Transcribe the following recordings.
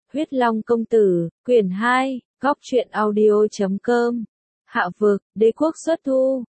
Huyết Long Công Tử, quyển 2, góc truyện audio.com. Hạ vực, đế quốc xuất thu,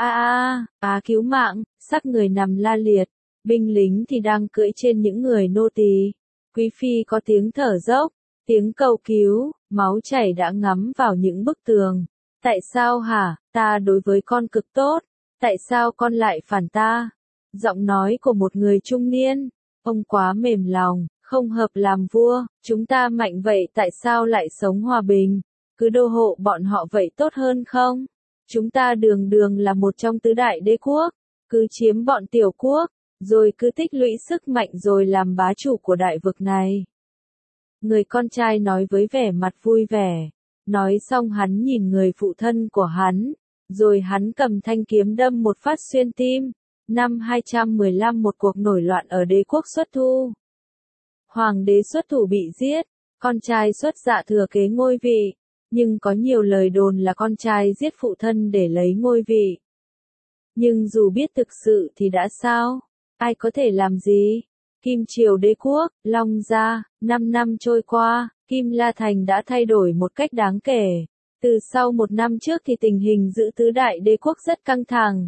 cứu mạng, xác người nằm la liệt, binh lính thì đang cưỡi trên những người nô tỳ. Quý phi có tiếng thở dốc, tiếng cầu cứu, máu chảy đã ngắm vào những bức tường. Tại sao hả, ta đối với con cực tốt, tại sao con lại phản ta? Giọng nói của một người trung niên, ông quá mềm lòng, không hợp làm vua, chúng ta mạnh vậy tại sao lại sống hòa bình, cứ đô hộ bọn họ vậy tốt hơn không? Chúng ta đường đường là một trong tứ đại đế quốc, cứ chiếm bọn tiểu quốc, rồi cứ tích lũy sức mạnh rồi làm bá chủ của đại vực này. Người con trai nói với vẻ mặt vui vẻ, nói xong hắn nhìn người phụ thân của hắn, rồi hắn cầm thanh kiếm đâm một phát xuyên tim. Năm 215 một cuộc nổi loạn ở đế quốc xuất thu. Hoàng đế xuất thủ bị giết, con trai xuất dạ thừa kế ngôi vị, nhưng có nhiều lời đồn là con trai giết phụ thân để lấy ngôi vị. Nhưng dù biết thực sự thì đã sao? Ai có thể làm gì? Kim triều đế quốc, Long gia, 5 năm trôi qua, Kim La Thành đã thay đổi một cách đáng kể. Từ sau một năm trước thì tình hình giữa tứ đại đế quốc rất căng thẳng.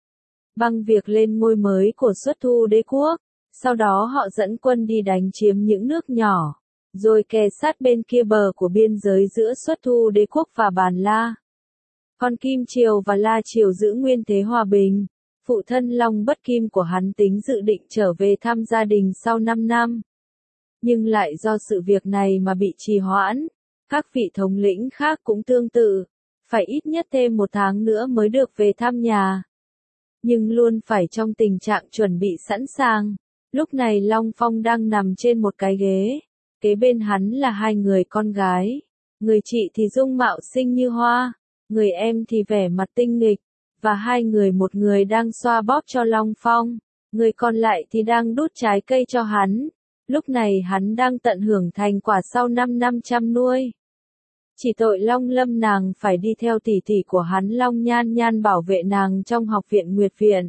Bằng việc lên ngôi mới của xuất thu đế quốc, sau đó họ dẫn quân đi đánh chiếm những nước nhỏ, rồi kề sát bên kia bờ của biên giới giữa xuất thu đế quốc và Bàn La. Còn Kim Triều và La Triều giữ nguyên thế hòa bình, phụ thân Long Bất Kim của hắn tính dự định trở về thăm gia đình sau 5 năm. Nhưng lại do sự việc này mà bị trì hoãn, các vị thống lĩnh khác cũng tương tự, phải ít nhất thêm 1 tháng nữa mới được về thăm nhà. Nhưng luôn phải trong tình trạng chuẩn bị sẵn sàng. Lúc này Long Phong đang nằm trên một cái ghế, kế bên hắn là 2 người con gái. Người chị thì dung mạo xinh như hoa, người em thì vẻ mặt tinh nghịch, và 2 người, một người đang xoa bóp cho Long Phong, người còn lại thì đang đút trái cây cho hắn. Lúc này hắn đang tận hưởng thành quả sau 5 năm chăm nuôi. Chỉ tội Long Lâm nàng phải đi theo tỷ tỷ của hắn Long Nhan Nhan bảo vệ nàng trong học viện Nguyệt Viện.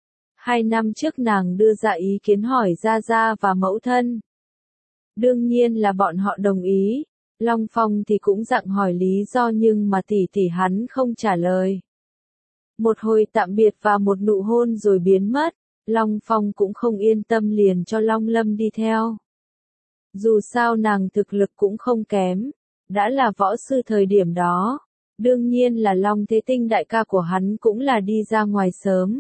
2 năm trước nàng đưa ra ý kiến hỏi gia gia và mẫu thân. Đương nhiên là bọn họ đồng ý. Long Phong thì cũng dặn hỏi lý do nhưng mà tỷ tỷ hắn không trả lời. Một hồi tạm biệt và một nụ hôn rồi biến mất, Long Phong cũng không yên tâm liền cho Long Lâm đi theo. Dù sao nàng thực lực cũng không kém, đã là võ sư thời điểm đó, đương nhiên là Long Thế Tinh đại ca của hắn cũng là đi ra ngoài sớm.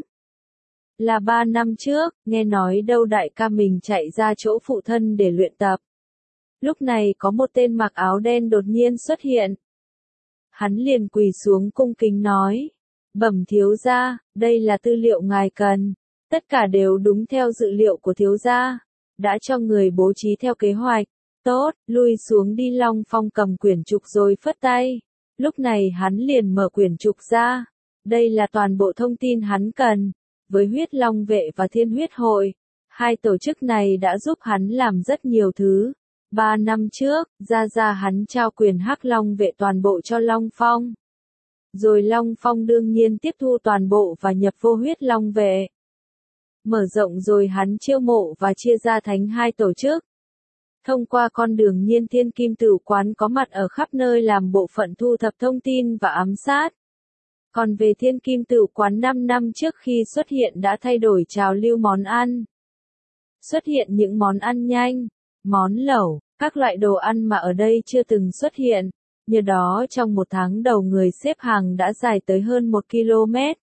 Là 3 năm trước, nghe nói đâu đại ca mình chạy ra chỗ phụ thân để luyện tập. Lúc này có một tên mặc áo đen đột nhiên xuất hiện. Hắn liền quỳ xuống cung kính nói, bẩm thiếu gia, đây là tư liệu ngài cần, tất cả đều đúng theo dự liệu của thiếu gia, đã cho người bố trí theo kế hoạch. Tốt, lui xuống đi. Long Phong cầm quyển trục rồi phất tay. Lúc này hắn liền mở quyển trục ra. Đây là toàn bộ thông tin hắn cần. Với Huyết Long Vệ và Thiên Huyết Hội, 2 tổ chức này đã giúp hắn làm rất nhiều thứ. 3 năm trước, gia hắn trao quyền Hắc Long Vệ toàn bộ cho Long Phong. Rồi Long Phong đương nhiên tiếp thu toàn bộ và nhập vô Huyết Long Vệ. Mở rộng rồi hắn chiêu mộ và chia ra thành 2 tổ chức. Thông qua con đường Nhiên Thiên Kim Tửu Quán có mặt ở khắp nơi làm bộ phận thu thập thông tin và ám sát. Còn về Thiên Kim Tửu Quán 5 năm trước khi xuất hiện đã thay đổi trào lưu món ăn. Xuất hiện những món ăn nhanh, món lẩu, các loại đồ ăn mà ở đây chưa từng xuất hiện. Nhờ đó trong 1 tháng đầu người xếp hàng đã dài tới hơn 1 km.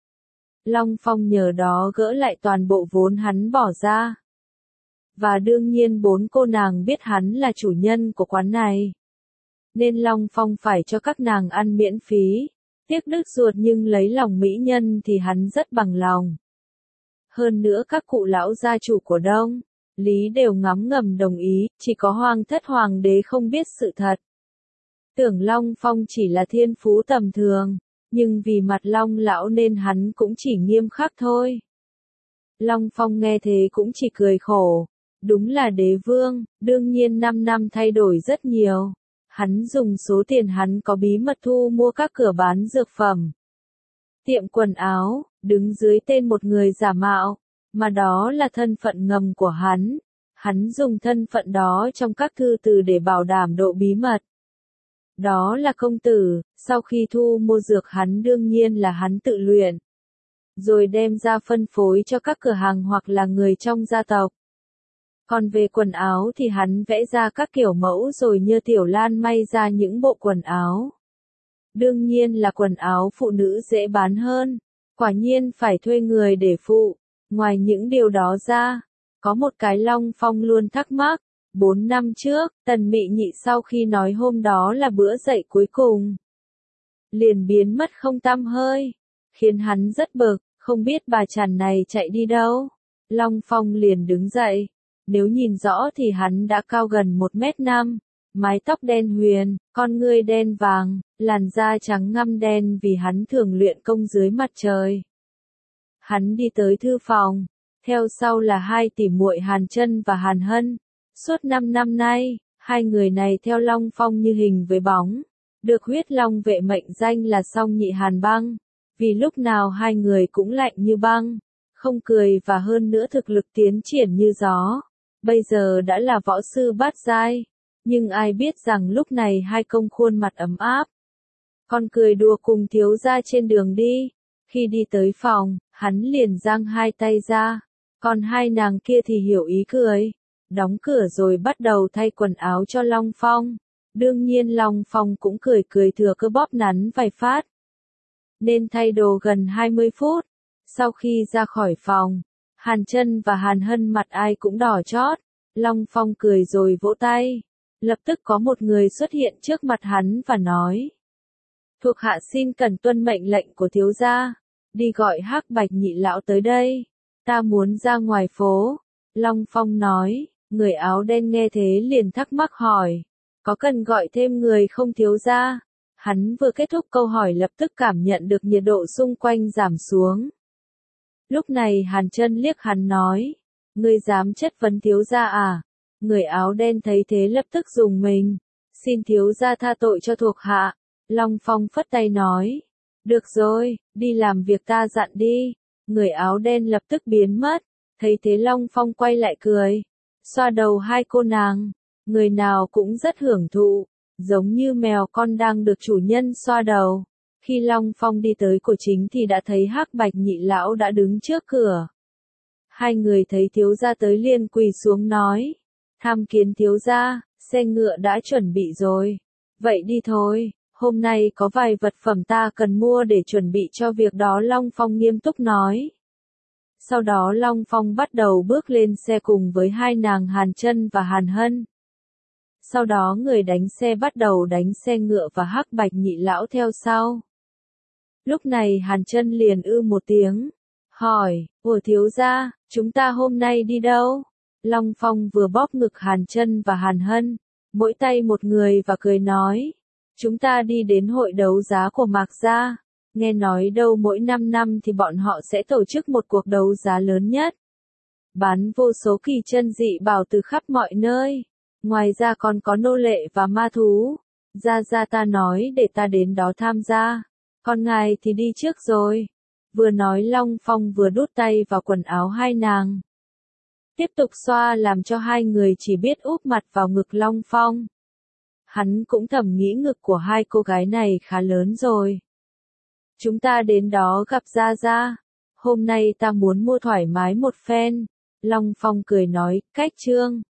Long Phong nhờ đó gỡ lại toàn bộ vốn hắn bỏ ra. Và đương nhiên 4 cô nàng biết hắn là chủ nhân của quán này. Nên Long Phong phải cho các nàng ăn miễn phí. Tiếc đứt ruột nhưng lấy lòng mỹ nhân thì hắn rất bằng lòng. Hơn nữa các cụ lão gia chủ của Đông, Lý đều ngấm ngầm đồng ý, chỉ có Hoàng thất hoàng đế không biết sự thật. Tưởng Long Phong chỉ là thiên phú tầm thường, nhưng vì mặt Long lão nên hắn cũng chỉ nghiêm khắc thôi. Long Phong nghe thế cũng chỉ cười khổ. Đúng là đế vương, đương nhiên 5 năm thay đổi rất nhiều. Hắn dùng số tiền hắn có bí mật thu mua các cửa bán dược phẩm, tiệm quần áo, đứng dưới tên một người giả mạo, mà đó là thân phận ngầm của hắn. Hắn dùng thân phận đó trong các thư từ để bảo đảm độ bí mật. Đó là công tử, sau khi thu mua dược hắn đương nhiên là hắn tự luyện. Rồi đem ra phân phối cho các cửa hàng hoặc là người trong gia tộc. Còn về quần áo thì hắn vẽ ra các kiểu mẫu rồi nhờ Tiểu Lan may ra những bộ quần áo. Đương nhiên là quần áo phụ nữ dễ bán hơn. Quả nhiên phải thuê người để phụ. Ngoài những điều đó ra, có một cái Long Phong luôn thắc mắc. 4 năm trước, Tần Mị Nhị sau khi nói hôm đó là bữa dậy cuối cùng, liền biến mất không tăm hơi, khiến hắn rất bực, không biết bà chằn này chạy đi đâu. Long Phong liền đứng dậy, nếu nhìn rõ thì hắn đã cao gần 1m5, mái tóc đen huyền, con ngươi đen vàng, làn da trắng ngăm đen vì hắn thường luyện công dưới mặt trời. Hắn đi tới thư phòng, theo sau là hai tỷ muội Hàn Chân và Hàn Hân. Suốt 5 năm nay, hai người này theo Long Phong như hình với bóng, được huyết long vệ mệnh danh là song nhị hàn băng, vì lúc nào hai người cũng lạnh như băng, không cười và hơn nữa thực lực tiến triển như gió. Bây giờ đã là võ sư bát giai, nhưng ai biết rằng lúc này hai công khuôn mặt ấm áp. Còn cười đùa cùng thiếu gia trên đường đi, khi đi tới phòng, hắn liền giang hai tay ra, còn hai nàng kia thì hiểu ý cười. Đóng cửa rồi bắt đầu thay quần áo cho Long Phong. Đương nhiên Long Phong cũng cười cười thừa cơ bóp nắn vài phát. Nên thay đồ gần 20 phút. Sau khi ra khỏi phòng, Hàn Chân và Hàn Hân mặt ai cũng đỏ chót. Long Phong cười rồi vỗ tay. Lập tức có một người xuất hiện trước mặt hắn và nói. Thuộc hạ xin cần tuân mệnh lệnh của thiếu gia. Đi gọi Hắc Bạch Nhị lão tới đây. Ta muốn ra ngoài phố. Long Phong nói. Người áo đen nghe thế liền thắc mắc hỏi, có cần gọi thêm người không thiếu gia? Hắn vừa kết thúc câu hỏi lập tức cảm nhận được nhiệt độ xung quanh giảm xuống. Lúc này Hàn Chân liếc hắn nói, ngươi dám chất vấn thiếu gia à? Người áo đen thấy thế lập tức rùng mình, xin thiếu gia tha tội cho thuộc hạ. Long Phong phất tay nói, được rồi, đi làm việc ta dặn đi. Người áo đen lập tức biến mất, thấy thế Long Phong quay lại cười. Xoa đầu hai cô nàng, người nào cũng rất hưởng thụ, giống như mèo con đang được chủ nhân xoa đầu. Khi Long Phong đi tới cửa chính thì đã thấy Hắc Bạch Nhị lão đã đứng trước cửa. Hai người thấy thiếu gia tới liền quỳ xuống nói, tham kiến thiếu gia, xe ngựa đã chuẩn bị rồi. Vậy đi thôi, hôm nay có vài vật phẩm ta cần mua để chuẩn bị cho việc đó. Long Phong nghiêm túc nói. Sau đó Long Phong bắt đầu bước lên xe cùng với hai nàng Hàn Chân và Hàn Hân. Sau đó người đánh xe bắt đầu đánh xe ngựa và Hắc Bạch Nhị lão theo sau. Lúc này Hàn Chân liền một tiếng, hỏi, của thiếu gia, chúng ta hôm nay đi đâu? Long Phong vừa bóp ngực Hàn Chân và Hàn Hân, mỗi tay một người và cười nói, chúng ta đi đến hội đấu giá của Mạc gia. Nghe nói đâu mỗi 5 năm thì bọn họ sẽ tổ chức một cuộc đấu giá lớn nhất. Bán vô số kỳ chân dị bảo từ khắp mọi nơi. Ngoài ra còn có nô lệ và ma thú. Gia ta nói để ta đến đó tham gia. Còn ngài thì đi trước rồi. Vừa nói Long Phong vừa đút tay vào quần áo hai nàng. Tiếp tục xoa làm cho hai người chỉ biết úp mặt vào ngực Long Phong. Hắn cũng thầm nghĩ ngực của hai cô gái này khá lớn rồi. Chúng ta đến đó gặp Gia. Hôm nay ta muốn mua thoải mái một phen. Long Phong cười nói, cách trương.